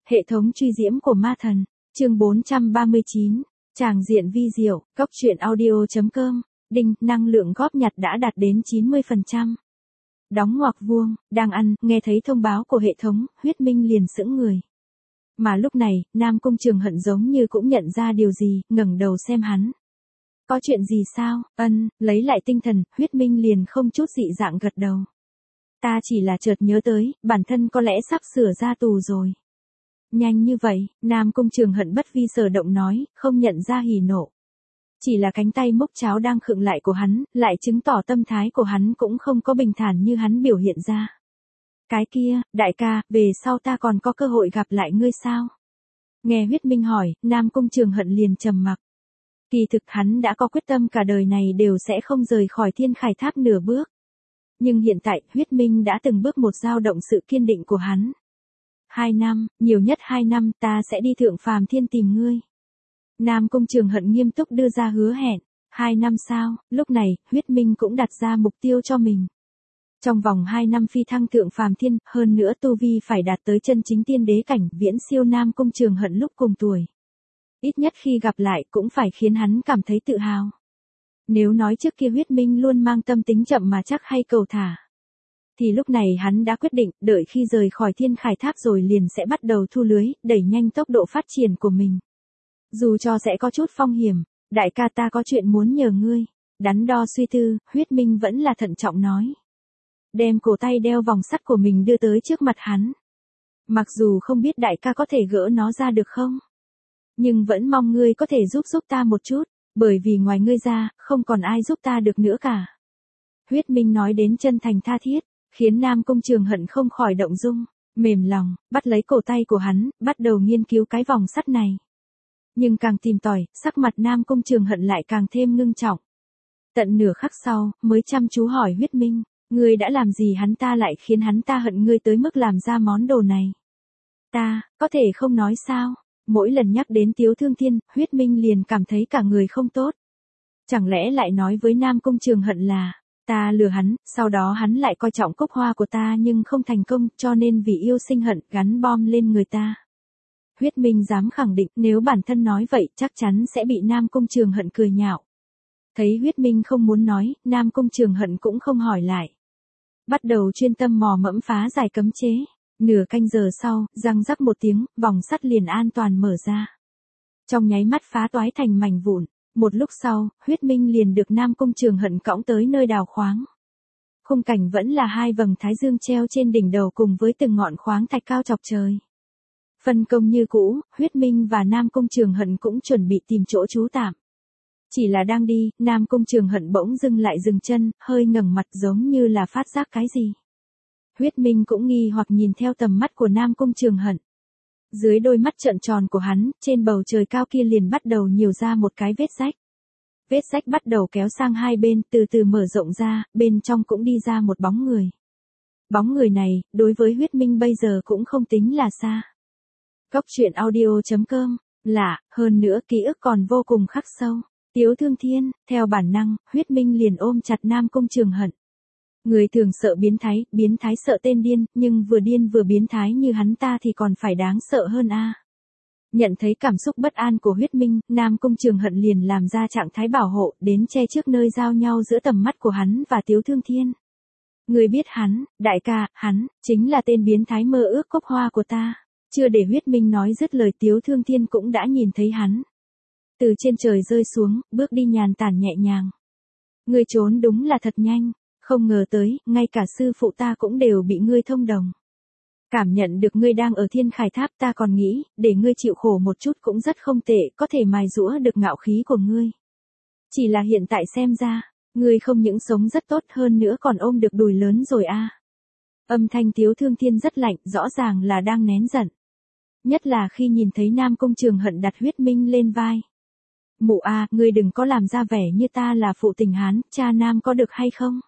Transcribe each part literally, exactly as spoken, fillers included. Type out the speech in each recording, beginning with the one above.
Hệ thống truy diễm của ma thần, chương bốn trăm ba mươi chín, tràng diện vi diệu, góc truyện audio chấm com, đinh, năng lượng góp nhặt đã đạt đến chín mươi phần trăm. Đóng ngoặc vuông, đang ăn, nghe thấy thông báo của hệ thống, Huyết Minh liền sững người. Mà lúc này, Nam Cung Trường Hận giống như cũng nhận ra điều gì, ngẩng đầu xem hắn. Có chuyện gì sao? Ân, lấy lại tinh thần, Huyết Minh liền không chút dị dạng gật đầu. Ta chỉ là chợt nhớ tới, bản thân có lẽ sắp sửa ra tù rồi. Nhanh như vậy, Nam Cung Trường Hận bất vi sở động nói, không nhận ra hỉ nộ. Chỉ là cánh tay múc cháo đang khựng lại của hắn, lại chứng tỏ tâm thái của hắn cũng không có bình thản như hắn biểu hiện ra. Cái kia, đại ca, về sau ta còn có cơ hội gặp lại ngươi sao? Nghe Huyết Minh hỏi, Nam Cung Trường Hận liền trầm mặc. Kỳ thực hắn đã có quyết tâm cả đời này đều sẽ không rời khỏi Thiên Khải Tháp nửa bước. Nhưng hiện tại, Huyết Minh đã từng bước một dao động sự kiên định của hắn. Hai năm, nhiều nhất hai năm ta sẽ đi Thượng Phàm Thiên tìm ngươi. Nam Cung Trường Hận nghiêm túc đưa ra hứa hẹn. Hai năm sau, lúc này, Huyết Minh cũng đặt ra mục tiêu cho mình. Trong vòng hai năm phi thăng Thượng Phàm Thiên, hơn nữa tu vi phải đạt tới chân chính tiên đế cảnh, viễn siêu Nam Cung Trường Hận lúc cùng tuổi. Ít nhất khi gặp lại cũng phải khiến hắn cảm thấy tự hào. Nếu nói trước kia Huyết Minh luôn mang tâm tính chậm mà chắc hay cầu thả, thì lúc này hắn đã quyết định, đợi khi rời khỏi Thiên Khải Tháp rồi liền sẽ bắt đầu thu lưới, đẩy nhanh tốc độ phát triển của mình. Dù cho sẽ có chút phong hiểm, đại ca ta có chuyện muốn nhờ ngươi. Đắn đo suy tư, Huyết Minh vẫn là thận trọng nói. Đem cổ tay đeo vòng sắt của mình đưa tới trước mặt hắn. Mặc dù không biết đại ca có thể gỡ nó ra được không, nhưng vẫn mong ngươi có thể giúp giúp ta một chút, bởi vì ngoài ngươi ra, không còn ai giúp ta được nữa cả. Huyết Minh nói đến chân thành tha thiết, khiến Nam Cung Trường Hận không khỏi động dung, mềm lòng, bắt lấy cổ tay của hắn, bắt đầu nghiên cứu cái vòng sắt này. Nhưng càng tìm tòi, sắc mặt Nam Cung Trường Hận lại càng thêm ngưng trọng. Tận nửa khắc sau, mới chăm chú hỏi Huyết Minh, ngươi đã làm gì hắn ta lại khiến hắn ta hận ngươi tới mức làm ra món đồ này? Ta, có thể không nói sao? Mỗi lần nhắc đến Tiếu Thương Thiên, Huyết Minh liền cảm thấy cả người không tốt. Chẳng lẽ lại nói với Nam Cung Trường Hận là, ta lừa hắn, sau đó hắn lại coi trọng cốc hoa của ta nhưng không thành công, cho nên vì yêu sinh hận gắn bom lên người ta. Huyết Minh dám khẳng định nếu bản thân nói vậy chắc chắn sẽ bị Nam Cung Trường Hận cười nhạo. Thấy Huyết Minh không muốn nói, Nam Cung Trường Hận cũng không hỏi lại. Bắt đầu chuyên tâm mò mẫm phá giải cấm chế. Nửa canh giờ sau, răng rắc một tiếng, vòng sắt liền an toàn mở ra. Trong nháy mắt phá toái thành mảnh vụn. Một lúc sau, Huyết Minh liền được Nam Cung Trường Hận cõng tới nơi đào khoáng. Khung cảnh vẫn là hai vầng thái dương treo trên đỉnh đầu cùng với từng ngọn khoáng thạch cao chọc trời. Phân công như cũ, Huyết Minh và Nam Cung Trường Hận cũng chuẩn bị tìm chỗ trú tạm. Chỉ là đang đi, Nam Cung Trường Hận bỗng dưng lại dừng chân, hơi ngẩng mặt giống như là phát giác cái gì. Huyết Minh cũng nghi hoặc nhìn theo tầm mắt của Nam Cung Trường Hận. Dưới đôi mắt trợn tròn của hắn, trên bầu trời cao kia liền bắt đầu nhiều ra một cái vết rách. Vết rách bắt đầu kéo sang hai bên, từ từ mở rộng ra, bên trong cũng đi ra một bóng người. Bóng người này, đối với Huyết Minh bây giờ cũng không tính là xa. Góc truyện audio chấm com, lạ, hơn nữa ký ức còn vô cùng khắc sâu. Tiếu Thương Thiên, theo bản năng, Huyết Minh liền ôm chặt Nam Cung Trường Hận. Người thường sợ biến thái, biến thái sợ tên điên, nhưng vừa điên vừa biến thái như hắn ta thì còn phải đáng sợ hơn a. Nhận thấy cảm xúc bất an của Huyết Minh, Nam Cung Trường Hận liền làm ra trạng thái bảo hộ, đến che trước nơi giao nhau giữa tầm mắt của hắn và Tiếu Thương Thiên. Người biết hắn, đại ca, hắn, chính là tên biến thái mơ ước cốc hoa của ta. Chưa để Huyết Minh nói dứt lời Tiếu Thương Thiên cũng đã nhìn thấy hắn. Từ trên trời rơi xuống, bước đi nhàn tản nhẹ nhàng. Ngươi trốn đúng là thật nhanh. Không ngờ tới, ngay cả sư phụ ta cũng đều bị ngươi thông đồng. Cảm nhận được ngươi đang ở Thiên Khải Tháp ta còn nghĩ, để ngươi chịu khổ một chút cũng rất không tệ, có thể mài giũa được ngạo khí của ngươi. Chỉ là hiện tại xem ra, ngươi không những sống rất tốt hơn nữa còn ôm được đùi lớn rồi a. Âm thanh Tiếu Thương Thiên rất lạnh, rõ ràng là đang nén giận. Nhất là khi nhìn thấy Nam Cung Trường Hận đặt Huyết Minh lên vai. Mụ a, ngươi đừng có làm ra vẻ như ta là phụ tình hán, cha nam có được hay không?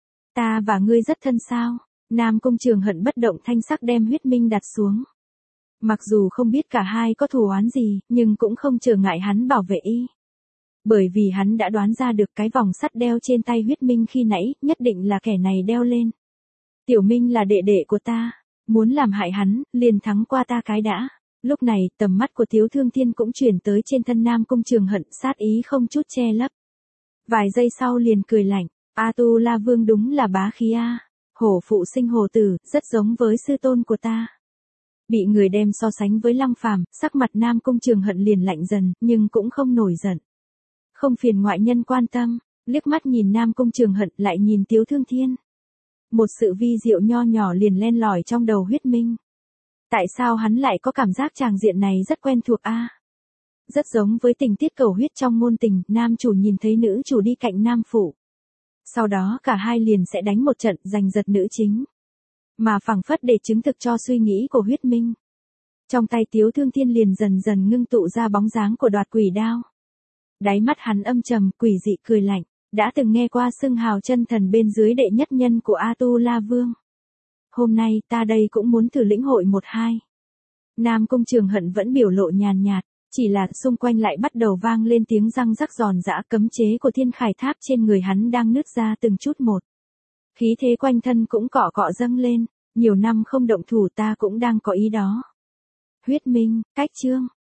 Ta và ngươi rất thân sao? Nam Cung Trường Hận bất động thanh sắc đem Huyết Minh đặt xuống. Mặc dù không biết cả hai có thù oán gì, nhưng cũng không trở ngại hắn bảo vệ y. Bởi vì hắn đã đoán ra được cái vòng sắt đeo trên tay Huyết Minh khi nãy, nhất định là kẻ này đeo lên. Tiểu Minh là đệ đệ của ta, muốn làm hại hắn, liền thắng qua ta cái đã. Lúc này, tầm mắt của Tiếu Thương Thiên cũng chuyển tới trên thân Nam Cung Trường Hận, sát ý không chút che lấp. Vài giây sau liền cười lạnh, A Tu La Vương đúng là bá khí a, hổ phụ sinh hổ tử, rất giống với sư tôn của ta. Bị người đem so sánh với Lăng Phàm, sắc mặt Nam Cung Trường Hận liền lạnh dần, nhưng cũng không nổi giận. Không phiền ngoại nhân quan tâm, liếc mắt nhìn Nam Cung Trường Hận lại nhìn Tiếu Thương Thiên. Một sự vi diệu nho nhỏ liền len lỏi trong đầu Huyết Minh. Tại sao hắn lại có cảm giác tràng diện này rất quen thuộc a? Rất giống với tình tiết cầu huyết trong ngôn tình, nam chủ nhìn thấy nữ chủ đi cạnh nam phụ. Sau đó cả hai liền sẽ đánh một trận giành giật nữ chính. Mà phảng phất để chứng thực cho suy nghĩ của Huyết Minh. Trong tay Tiếu Thương Thiên liền dần dần ngưng tụ ra bóng dáng của Đoạt Quỷ Đao. Đáy mắt hắn âm trầm, quỷ dị cười lạnh, đã từng nghe qua xưng hào chân thần bên dưới đệ nhất nhân của A Tu La Vương. Hôm nay ta đây cũng muốn thử lĩnh hội một hai. Nam Cung Trường Hận vẫn biểu lộ nhàn nhạt, chỉ là xung quanh lại bắt đầu vang lên tiếng răng rắc giòn giã, cấm chế của thiên khải tháp trên người hắn đang nứt ra từng chút một. Khí thế quanh thân cũng cọ cọ dâng lên, nhiều năm không động thủ ta cũng đang có ý đó. Huyết Minh, cách chương.